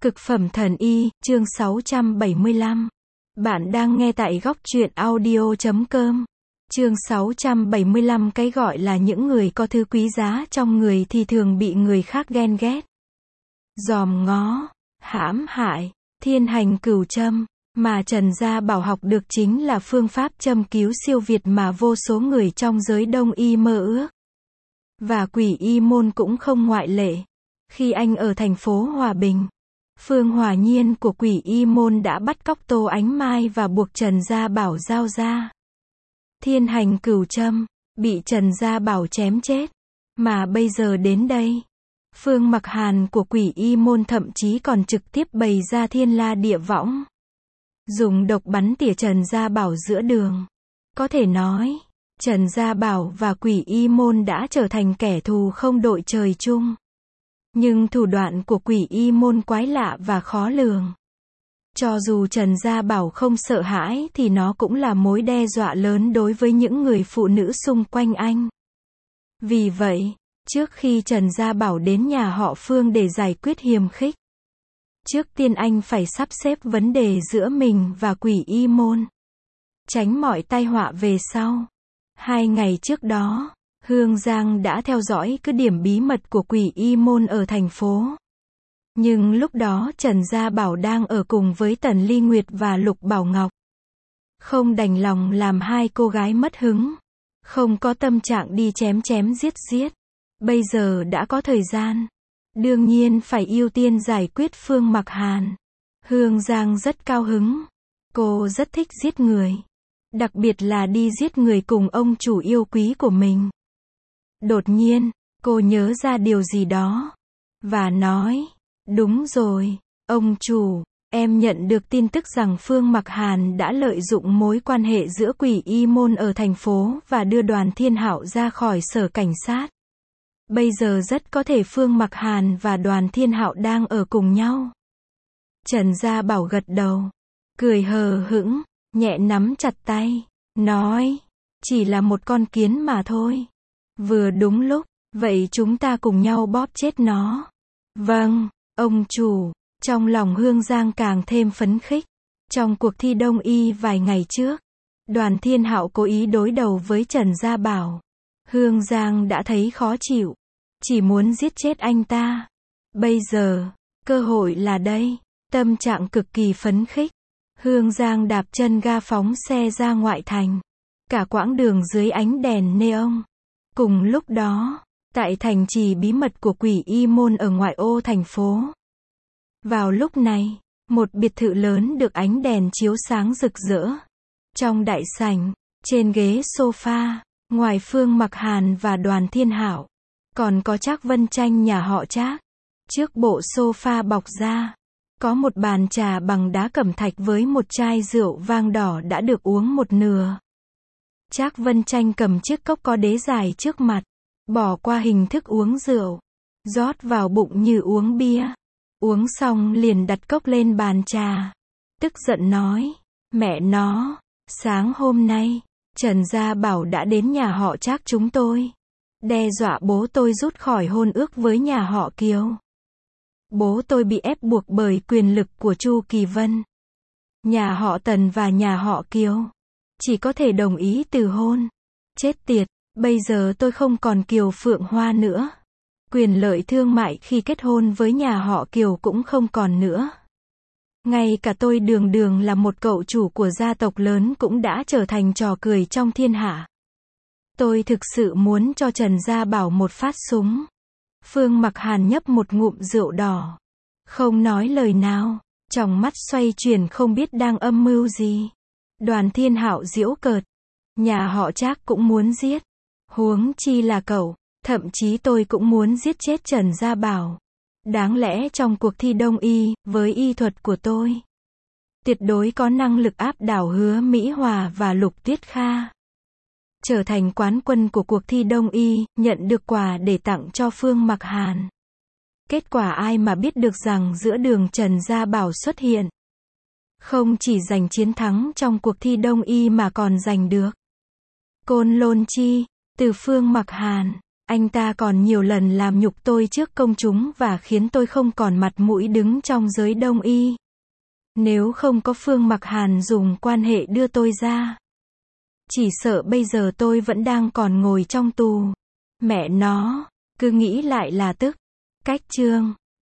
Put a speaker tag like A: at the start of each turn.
A: Cực phẩm thần y, chương 675. Bạn đang nghe tại góc truyện audio.com. Chương 675. Cái gọi là những người có thứ quý giá trong người thì thường bị người khác ghen ghét, dòm ngó, hãm hại. Thiên hành cửu châm mà Trần Gia Bảo học được chính là phương pháp châm cứu siêu việt mà vô số người trong giới đông y mơ ước. Và Quỷ Y Môn cũng không ngoại lệ. Khi anh ở thành phố Hòa Bình, Phương Hòa Nhiên của Quỷ Y Môn đã bắt cóc Tô Ánh Mai và buộc Trần Gia Bảo giao ra. Thiên hành cửu châm, bị Trần Gia Bảo chém chết. Mà bây giờ đến đây, Phương Mặc Hàn của Quỷ Y Môn thậm chí còn trực tiếp bày ra thiên la địa võng, dùng độc bắn tỉa Trần Gia Bảo giữa đường. Có thể nói, Trần Gia Bảo và Quỷ Y Môn đã trở thành kẻ thù không đội trời chung. Nhưng thủ đoạn của Quỷ Y Môn quái lạ và khó lường. Cho dù Trần Gia Bảo không sợ hãi thì nó cũng là mối đe dọa lớn đối với những người phụ nữ xung quanh anh. Vì vậy, trước khi Trần Gia Bảo đến nhà họ Phương để giải quyết hiềm khích, trước tiên anh phải sắp xếp vấn đề giữa mình và Quỷ Y Môn, tránh mọi tai họa về sau. 2 ngày trước đó, Hương Giang đã theo dõi cứ điểm bí mật của Quỷ Y Môn ở thành phố. Nhưng lúc đó Trần Gia Bảo đang ở cùng với Tần Ly Nguyệt và Lục Bảo Ngọc. Không đành lòng làm hai cô gái mất hứng. Không có tâm trạng đi chém chém giết giết. Bây giờ đã có thời gian. Đương nhiên phải ưu tiên giải quyết Phương Mặc Hàn. Hương Giang rất cao hứng. Cô rất thích giết người. Đặc biệt là đi giết người cùng ông chủ yêu quý của mình. Đột nhiên, cô nhớ ra điều gì đó. Và nói, đúng rồi, ông chủ, em nhận được tin tức rằng Phương Mặc Hàn đã lợi dụng mối quan hệ giữa Quỷ Y Môn ở thành phố và đưa Đoàn Thiên Hạo ra khỏi sở cảnh sát. Bây giờ rất có thể Phương Mặc Hàn và Đoàn Thiên Hạo đang ở cùng nhau. Trần Gia Bảo gật đầu, cười hờ hững, nhẹ nắm chặt tay, nói, chỉ là một con kiến mà thôi. Vừa đúng lúc, vậy chúng ta cùng nhau bóp chết nó. Vâng, ông chủ. Trong lòng Hương Giang càng thêm phấn khích. Trong cuộc thi đông y vài ngày trước, Đoàn Thiên Hạo cố ý đối đầu với Trần Gia Bảo. Hương Giang đã thấy khó chịu, chỉ muốn giết chết anh ta. Bây giờ, cơ hội là đây. Tâm trạng cực kỳ phấn khích. Hương Giang đạp chân ga phóng xe ra ngoại thành. Cả quãng đường dưới ánh đèn neon. Cùng lúc đó, tại thành trì bí mật của Quỷ Y Môn ở ngoại ô thành phố. Vào lúc này, một biệt thự lớn được ánh đèn chiếu sáng rực rỡ. Trong đại sảnh, trên ghế sofa, ngoài Phương Mặc Hàn và Đoàn Thiên Hạo, còn có Trác Vân Tranh nhà họ Trác. Trước bộ sofa bọc da, có một bàn trà bằng đá cẩm thạch với một chai rượu vang đỏ đã được uống một nửa. Trác Vân Tranh cầm chiếc cốc có đế dài trước mặt, bỏ qua hình thức uống rượu, rót vào bụng như uống bia. Uống xong liền đặt cốc lên bàn trà. Tức giận nói, mẹ nó, sáng hôm nay, Trần Gia Bảo đã đến nhà họ Trác chúng tôi. Đe dọa bố tôi rút khỏi hôn ước với nhà họ Kiều. Bố tôi bị ép buộc bởi quyền lực của Chu Kỳ Vân. Nhà họ Tần và nhà họ Kiều chỉ có thể đồng ý từ hôn. Chết tiệt, bây giờ tôi không còn Kiều Phượng Hoa nữa. Quyền lợi thương mại khi kết hôn với nhà họ Kiều cũng không còn nữa. Ngay cả tôi đường đường là một cậu chủ của gia tộc lớn cũng đã trở thành trò cười trong thiên hạ. Tôi thực sự muốn cho Trần Gia Bảo một phát súng. Phương Mặc Hàn nhấp một ngụm rượu đỏ. Không nói lời nào, tròng mắt xoay chuyển không biết đang âm mưu gì. Đoàn Thiên Hạo giễu cợt. Nhà họ Trác cũng muốn giết. Huống chi là cậu. Thậm chí tôi cũng muốn giết chết Trần Gia Bảo. Đáng lẽ trong cuộc thi đông y, với y thuật của tôi, tuyệt đối có năng lực áp đảo Hứa Mỹ Hòa và Lục Tuyết Kha. Trở thành quán quân của cuộc thi đông y, nhận được quà để tặng cho Phương Mặc Hàn. Kết quả ai mà biết được rằng giữa đường Trần Gia Bảo xuất hiện. Không chỉ giành chiến thắng trong cuộc thi đông y mà còn giành được Côn Lôn Chi, từ Phương Mặc Hàn. Anh ta còn nhiều lần làm nhục tôi trước công chúng và khiến tôi không còn mặt mũi đứng trong giới đông y. Nếu không có Phương Mặc Hàn dùng quan hệ đưa tôi ra, chỉ sợ bây giờ tôi vẫn đang còn ngồi trong tù. Mẹ nó, cứ nghĩ lại là tức. Cách chương